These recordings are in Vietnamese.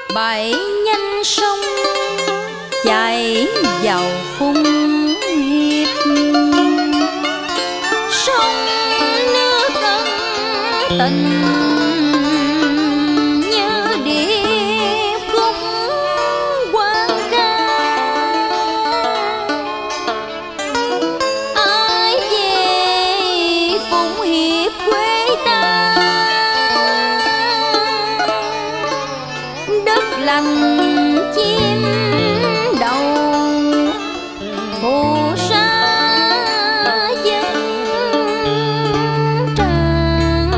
Bảy nhánh sông chảy vào khung hiệp, sông nước ân tình như điệp khúc quan ca. Ai về phụng hiệp quê ta, đất lành chim đầu phù sa dân tràn.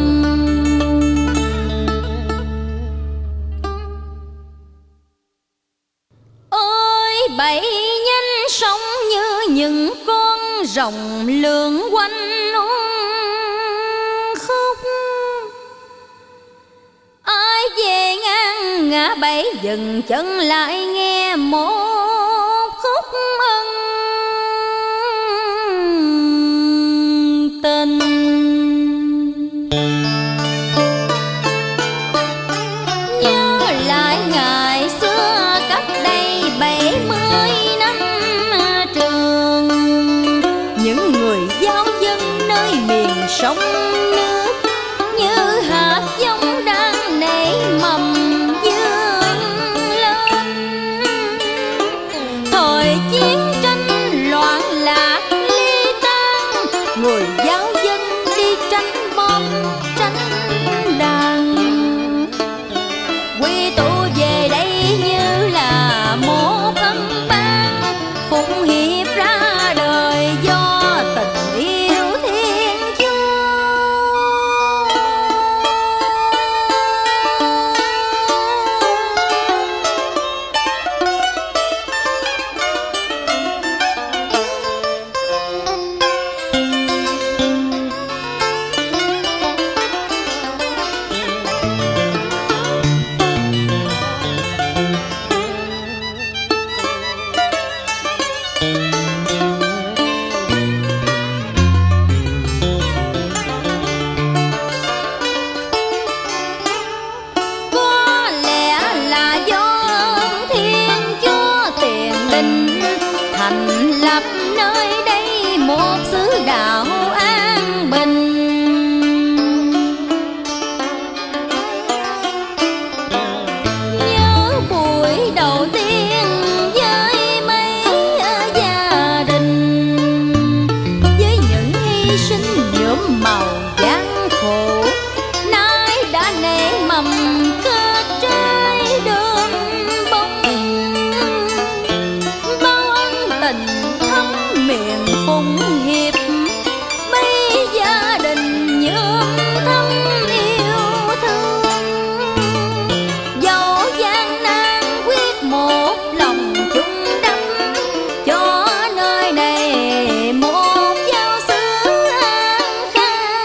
Ôi bảy nhánh sông như những con rồng lượn quanh khúc, ai về ngang ngã bảy dừng chân lại nghe một khúc ân tình. Nhớ lại ngày xưa cách đây 70 năm trường, những người giáo dân nơi miền sông nước như hạt giống đang nảy mầm vươn lên. Thời chiến tranh loạn lạc ly tan, người giáo dân đi tranh bom tranh đàn, quy tụ về đây như là một ân ban. Phụng hiệp ra đời do tình yêu thiên chúa. Có lẽ là do ơn thiên chúa tiền định thành lập nơi đây một xứ đạo an bình. Nhớ buổi đầu tiên với mấy gia đình, với những hy sinh nhuộm màu gian khổ, nay đã nảy mầm kết trái đơm bông. Bao ân tình thắm miền phụng hiệp, mấy gia đình nhuộm thắm yêu thương. Dẫu gian nan quyết một lòng chung đắm, cho nơi này một giáo xứ an khang.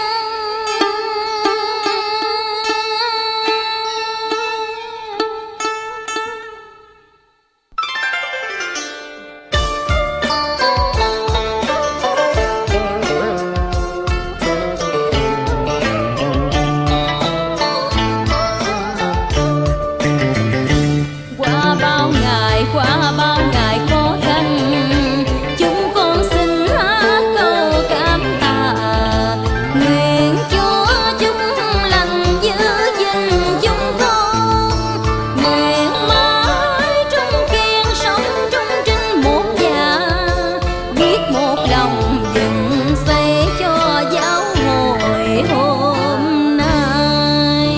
Qua bao ngày khó khăn, chúng con xin hát câu cảm tạ. Nguyện Chúa chúc lành giữ gìn chúng con, nguyện mãi trung kiên sống trung trinh một nhà, biết một lòng dựng xây cho giáo hội hôm nay.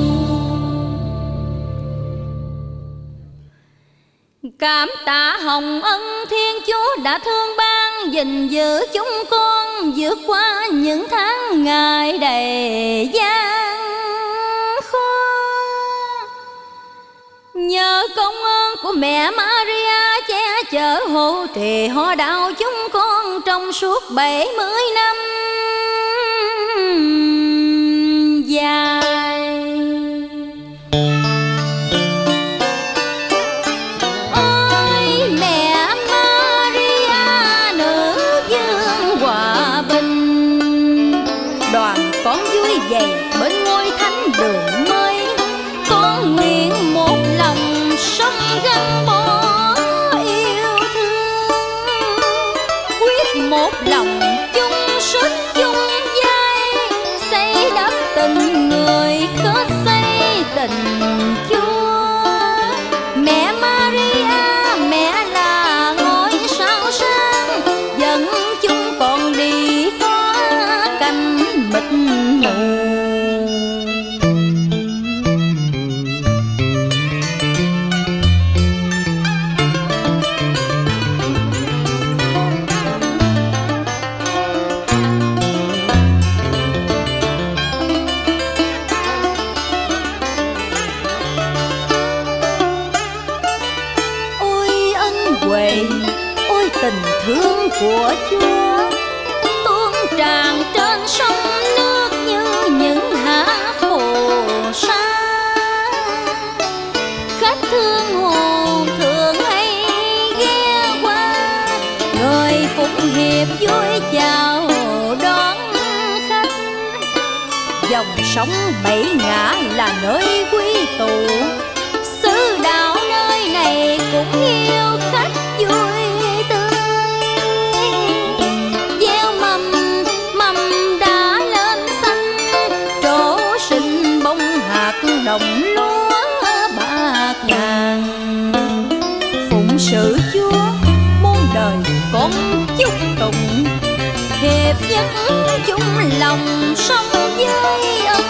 Cảm tạ hồng ân thiên chúa đã thương ban gìn giữ chúng con vượt qua những tháng ngày đầy gian khó. Nhờ công ơn của mẹ Maria che chở hộ trì họ đạo chúng con trong suốt 70 năm dài. Ôi mẹ Maria nữ vương hòa bình, đoàn con vui vầy bên ngôi thánh đường mới, con nguyện một lòng tình Chúa. Mẹ Maria, mẹ là ngôi sao sáng, dẫn chúng con đi qua cánh mịt mù. Ôi tình thương của Chúa tuôn tràn trên sông nước như những hạt phù sa. Khách thương hồn thường hay ghé qua, người phụng hiệp vui chào đón khách. Dòng sông Bảy Ngã là nơi quy tụ, xứ đạo nơi này cũng yêu khách vui tươi. Gieo mầm đã lên xanh, trổ sinh bông hạt đồng lúa bạc ngàn. Phụng sự Chúa muôn đời con chúc tụng, hiệp nhất chung lòng sống với ơn.